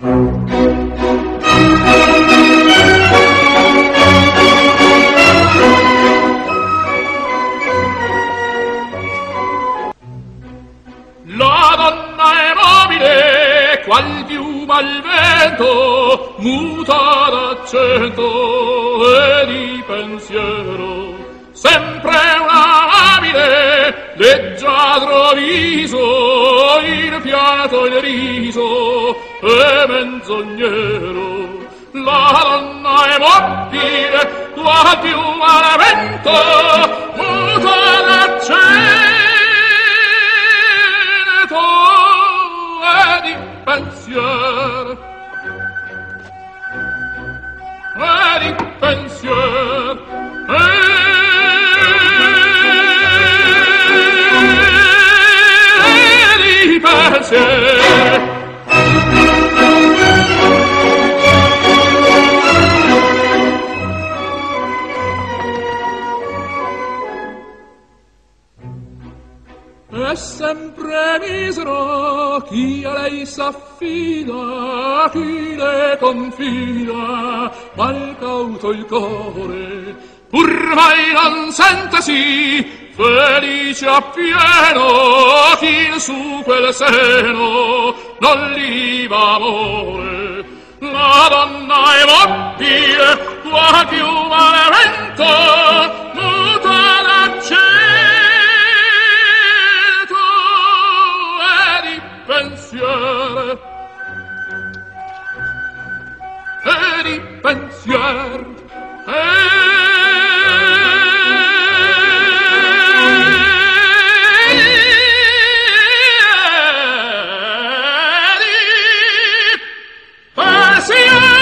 La donna è mobile, qual piuma al vento, muta d'accento e di pensiero. Sempre una amabile, leggiadro viso, il fiato il riso e menzognero. La donna è mobile, qual piuma al vento, muta d'accento e di pensiero, e di pensiero, e di pensiero. È sempre misero chi a lei s'affida, chi le confida, mal cauto il core, pur mai non sentesi felice appieno chi su quel seno non liva amore. La donna è mobile, qua piuma al vento, muta l'accento e di pensiero, e di pensiero, e di pensiero.